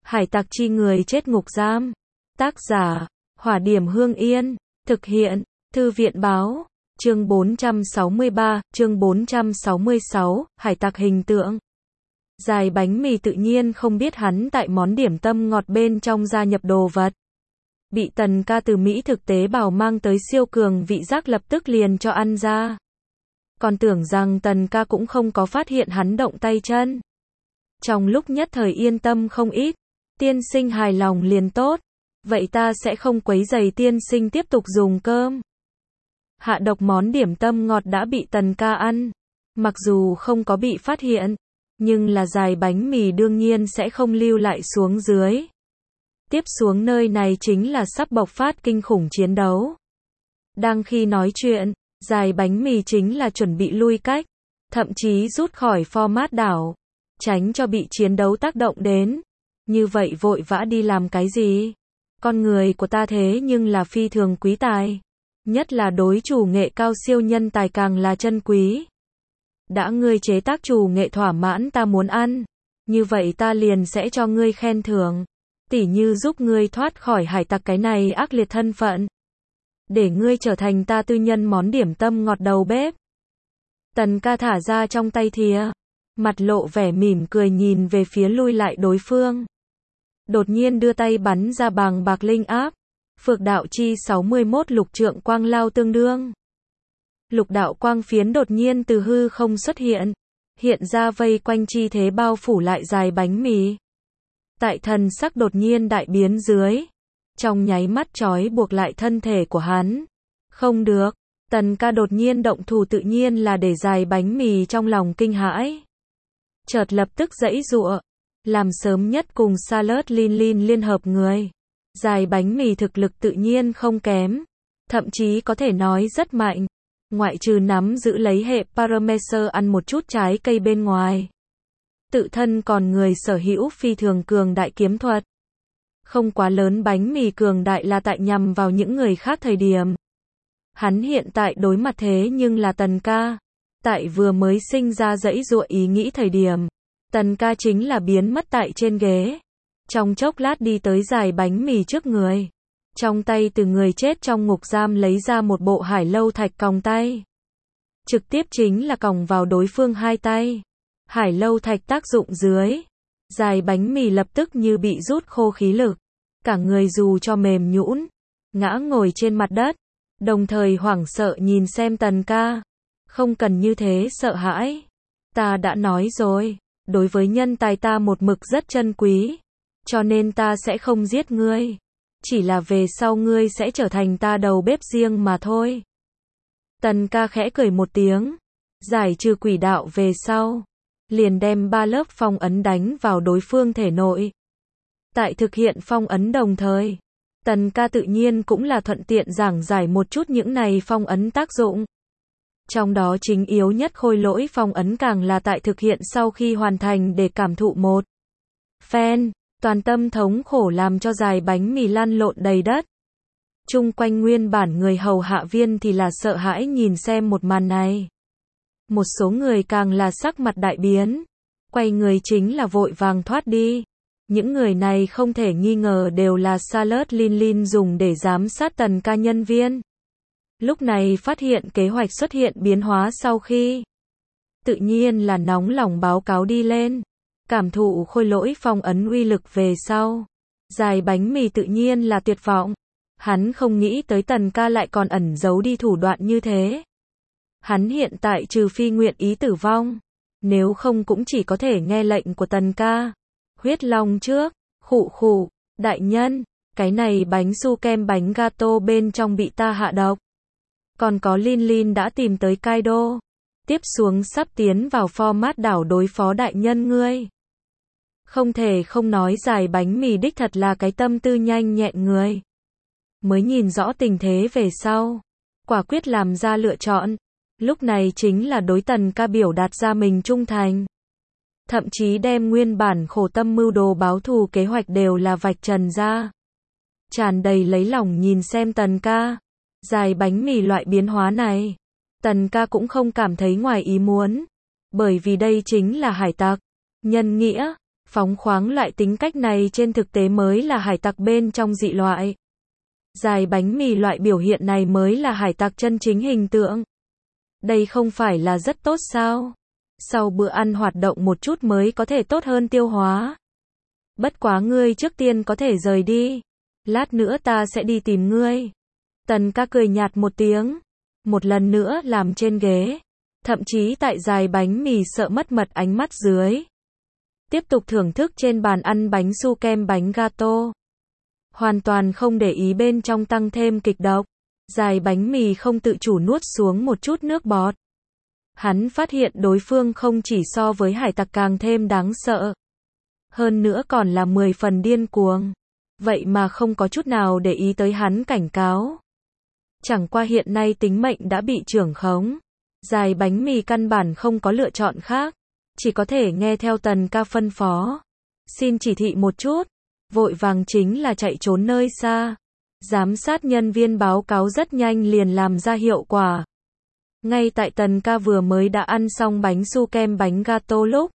Hải tặc chi người chết ngục giam. Tác giả, Hỏa Điểm Hương Yên. Thực hiện, Thư viện Báo. Chương 463, chương 466, hải tặc hình tượng. Dài bánh mì tự nhiên không biết hắn tại món điểm tâm ngọt bên trong gia nhập đồ vật. Bị Tần Ca từ Mỹ thực tế bảo mang tới siêu cường vị giác lập tức liền cho ăn ra. Còn tưởng rằng Tần Ca cũng không có phát hiện hắn động tay chân. Trong lúc nhất thời yên tâm không ít, tiên sinh hài lòng liền tốt. Vậy ta sẽ không quấy rầy tiên sinh tiếp tục dùng cơm. Hạ độc món điểm tâm ngọt đã bị Tần Ca ăn. Mặc dù không có bị phát hiện, nhưng là dài bánh mì đương nhiên sẽ không lưu lại xuống dưới. Tiếp xuống nơi này chính là sắp bộc phát kinh khủng chiến đấu. Đang khi nói chuyện, dài bánh mì chính là chuẩn bị lui cách, thậm chí rút khỏi format đảo, tránh cho bị chiến đấu tác động đến. Như vậy vội vã đi làm cái gì? Con người của ta thế nhưng là phi thường quý tài. Nhất là đối chủ nghệ cao siêu nhân tài càng là chân quý. Đã ngươi chế tác chủ nghệ thỏa mãn ta muốn ăn, như vậy ta liền sẽ cho ngươi khen thưởng. Tỉ như giúp ngươi thoát khỏi hải tặc cái này ác liệt thân phận. Để ngươi trở thành ta tư nhân món điểm tâm ngọt đầu bếp. Tần Ca thả ra trong tay thìa, mặt lộ vẻ mỉm cười nhìn về phía lui lại đối phương. Đột nhiên đưa tay bắn ra bàng bạc linh áp. Phược đạo chi 61 lục trượng quang lao tương đương. Lục đạo quang phiến đột nhiên từ hư không xuất hiện. Hiện ra vây quanh chi thế bao phủ lại dài bánh mì. Tại thần sắc đột nhiên đại biến dưới. Trong nháy mắt trói buộc lại thân thể của hắn. Không được. Tần Ca đột nhiên động thủ tự nhiên là để dài bánh mì trong lòng kinh hãi. Chợt lập tức giãy giụa. Làm sớm nhất cùng Salad Lin liên hợp người. Dài bánh mì thực lực tự nhiên không kém. Thậm chí có thể nói rất mạnh. Ngoại trừ nắm giữ lấy hệ Paramecer ăn một chút trái cây bên ngoài. Tự thân còn người sở hữu phi thường cường đại kiếm thuật. Không quá lớn bánh mì cường đại là tại nhằm vào những người khác thời điểm. Hắn hiện tại đối mặt thế nhưng là Tần Ca. Tại vừa mới sinh ra giãy giụa ý nghĩ thời điểm. Tần Ca chính là biến mất tại trên ghế. Trong chốc lát đi tới dài bánh mì trước người. Trong tay từ người chết trong ngục giam lấy ra một bộ hải lâu thạch còng tay. Trực tiếp chính là còng vào đối phương hai tay. Hải lâu thạch tác dụng dưới. Dài bánh mì lập tức như bị rút khô khí lực. Cả người dù cho mềm nhũn, ngã ngồi trên mặt đất. Đồng thời hoảng sợ nhìn xem Tần Ca. Không cần như thế sợ hãi. Ta đã nói rồi. Đối với nhân tài ta một mực rất chân quý. Cho nên ta sẽ không giết ngươi. Chỉ là về sau ngươi sẽ trở thành ta đầu bếp riêng mà thôi. Tần Ca khẽ cười một tiếng. Giải trừ quỷ đạo về sau. Liền đem 3 lớp phong ấn đánh vào đối phương thể nội. Tại thực hiện phong ấn đồng thời. Tần Ca tự nhiên cũng là thuận tiện giảng giải một chút những này phong ấn tác dụng. Trong đó chính yếu nhất khôi lỗi phong ấn càng là tại thực hiện sau khi hoàn thành để cảm thụ một phen. Toàn tâm thống khổ làm cho dài bánh mì lăn lộn đầy đất. Chung quanh nguyên bản người hầu hạ viên thì là sợ hãi nhìn xem một màn này. Một số người càng là sắc mặt đại biến. Quay người chính là vội vàng thoát đi. Những người này không thể nghi ngờ đều là Salad Lin dùng để giám sát Tần Ca nhân viên. Lúc này phát hiện kế hoạch xuất hiện biến hóa sau khi. Tự nhiên là nóng lòng báo cáo đi lên. Cảm thụ khôi lỗi phong ấn uy lực về sau. Dài bánh mì tự nhiên là tuyệt vọng. Hắn không nghĩ tới Tần Ca lại còn ẩn giấu đi thủ đoạn như thế. Hắn hiện tại trừ phi nguyện ý tử vong. Nếu không cũng chỉ có thể nghe lệnh của Tần Ca. Huyết Long trước, khụ khụ, đại nhân, cái này bánh su kem bánh gato bên trong bị ta hạ độc. Còn có Lin đã tìm tới Kaido. Tiếp xuống sắp tiến vào format đảo đối phó đại nhân ngươi. Không thể không nói dài bánh mì đích thật là cái tâm tư nhanh nhẹn người. Mới nhìn rõ tình thế về sau. Quả quyết làm ra lựa chọn. Lúc này chính là đối Tần Ca biểu đạt ra mình trung thành. Thậm chí đem nguyên bản khổ tâm mưu đồ báo thù kế hoạch đều là vạch trần ra. Tràn đầy lấy lòng nhìn xem Tần Ca. Dài bánh mì loại biến hóa này. Tần Ca cũng không cảm thấy ngoài ý muốn. Bởi vì đây chính là hải tặc. Nhân nghĩa. Phóng khoáng loại tính cách này trên thực tế mới là hải tặc bên trong dị loại. Dài bánh mì loại biểu hiện này mới là hải tặc chân chính hình tượng. Đây không phải là rất tốt sao? Sau bữa ăn hoạt động một chút mới có thể tốt hơn tiêu hóa. Bất quá ngươi trước tiên có thể rời đi. Lát nữa ta sẽ đi tìm ngươi. Tần ca cười nhạt một tiếng. Một lần nữa làm trên ghế. Thậm chí tại dài bánh mì sợ mất mật ánh mắt dưới. Tiếp tục thưởng thức trên bàn ăn bánh su kem bánh gato. Hoàn toàn không để ý bên trong tăng thêm kịch độc. Dài bánh mì không tự chủ nuốt xuống một chút nước bọt. Hắn phát hiện đối phương không chỉ so với hải tặc càng thêm đáng sợ. Hơn nữa còn là 10 phần điên cuồng. Vậy mà không có chút nào để ý tới hắn cảnh cáo. Chẳng qua hiện nay tính mệnh đã bị trưởng khống. Dài bánh mì căn bản không có lựa chọn khác. Chỉ có thể nghe theo Tần ca phân phó. Xin chỉ thị một chút. Vội vàng chính là chạy trốn nơi xa. Giám sát nhân viên báo cáo rất nhanh liền làm ra hiệu quả. Ngay tại Tần ca vừa mới đã ăn xong bánh su kem bánh gato lúc.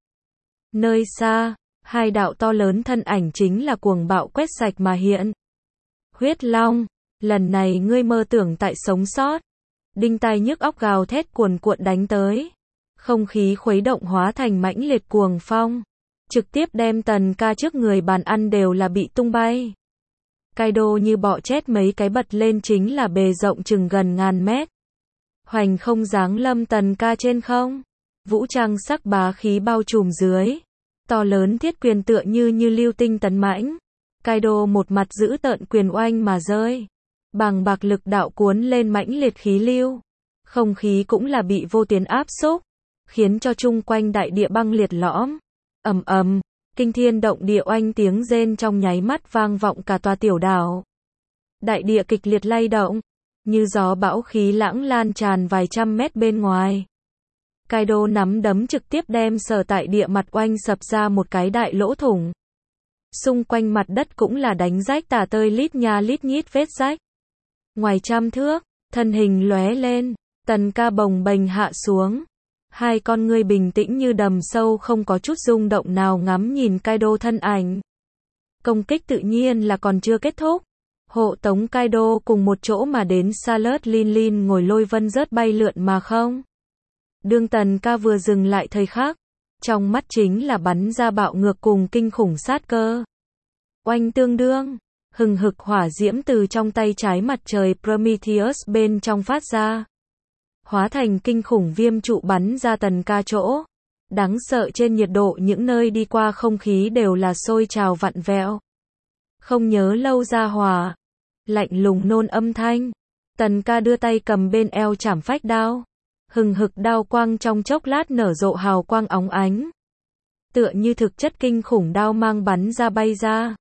Nơi xa, hai đạo to lớn thân ảnh chính là cuồng bạo quét sạch mà hiện. Huyết Long, lần này ngươi mơ tưởng tại sống sót. Đinh tai nhức óc gào thét cuồn cuộn đánh tới. Không khí khuấy động hóa thành mãnh liệt cuồng phong. Trực tiếp đem Tần ca trước người bàn ăn đều là bị tung bay. Kaido như bọ chết mấy cái bật lên chính là bề rộng chừng gần ngàn mét. Hoành không giáng lâm Tần ca trên không. Vũ trang sắc bá khí bao trùm dưới. To lớn thiết quyền tựa như lưu tinh tấn mãnh. Kaido một mặt giữ tợn quyền oanh mà rơi. Bằng bạc lực đạo cuốn lên mãnh liệt khí lưu. Không khí cũng là bị vô tiến áp xúc. Khiến cho chung quanh đại địa băng liệt lõm. Ầm ầm, kinh thiên động địa oanh tiếng rên trong nháy mắt vang vọng cả tòa tiểu đảo. Đại địa kịch liệt lay động. Như gió bão khí lãng lan tràn vài trăm mét bên ngoài. Kaido nắm đấm trực tiếp đem sở tại địa mặt oanh sập ra một cái đại lỗ thủng. Xung quanh mặt đất cũng là đánh rách tả tơi lít nha lít nhít vết rách. Ngoài trăm thước, thân hình lóe lên, Tần ca bồng bềnh hạ xuống. Hai con ngươi bình tĩnh như đầm sâu không có chút rung động nào ngắm nhìn Kaido thân ảnh. Công kích tự nhiên là còn chưa kết thúc. Hộ tống Kaido cùng một chỗ mà đến Salad Lin ngồi lôi vân rớt bay lượn mà không. Đương Tần ca vừa dừng lại thời khắc. Trong mắt chính là bắn ra bạo ngược cùng kinh khủng sát cơ. Oanh tương đương. Hừng hực hỏa diễm từ trong tay trái mặt trời Prometheus bên trong phát ra. Hóa thành kinh khủng viêm trụ bắn ra Tần ca chỗ. Đáng sợ trên nhiệt độ những nơi đi qua không khí đều là sôi trào vặn vẹo. Không nhớ lâu ra hỏa. Lạnh lùng nôn âm thanh. Tần ca đưa tay cầm bên eo chảm phách đao. Hừng hực đao quang trong chốc lát nở rộ hào quang óng ánh. Tựa như thực chất kinh khủng đao mang bắn ra bay ra.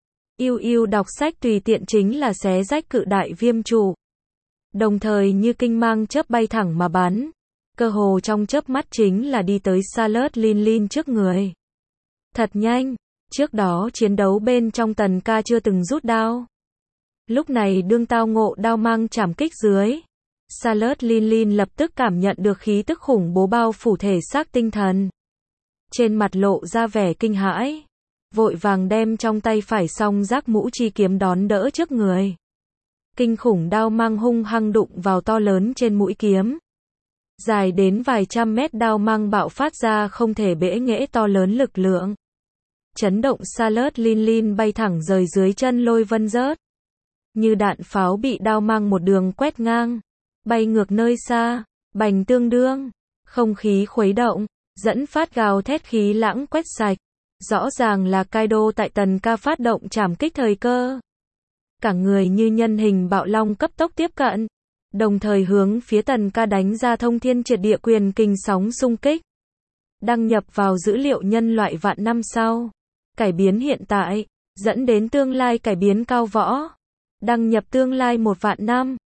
Yêu đọc sách tùy tiện chính là xé rách cự đại viêm trụ. Đồng thời như kinh mang chớp bay thẳng mà bắn. Cơ hồ trong chớp mắt chính là đi tới Salad Lin trước người. Thật nhanh, trước đó chiến đấu bên trong Tần ca chưa từng rút đao. Lúc này đương tao ngộ đao mang chảm kích dưới. Salad Lin lập tức cảm nhận được khí tức khủng bố bao phủ thể xác tinh thần. Trên mặt lộ ra vẻ kinh hãi. Vội vàng đem trong tay phải song giác mũ chi kiếm đón đỡ trước người. Kinh khủng đao mang hung hăng đụng vào to lớn trên mũi kiếm. Dài đến vài trăm mét đao mang bạo phát ra không thể bẽ nghễ to lớn lực lượng. Chấn động Salad Lin bay thẳng rời dưới chân lôi vân rớt. Như đạn pháo bị đao mang một đường quét ngang. Bay ngược nơi xa, bành tương đương. Không khí khuấy động, dẫn phát gào thét khí lãng quét sạch. Rõ ràng là Kaido tại Tần ca phát động trảm kích thời cơ. Cả người như nhân hình bạo long cấp tốc tiếp cận. Đồng thời hướng phía Tần ca đánh ra thông thiên triệt địa quyền kình sóng xung kích. Đăng nhập vào dữ liệu nhân loại vạn năm sau. Cải biến hiện tại, dẫn đến tương lai cải biến cao võ. Đăng nhập tương lai 1 vạn năm.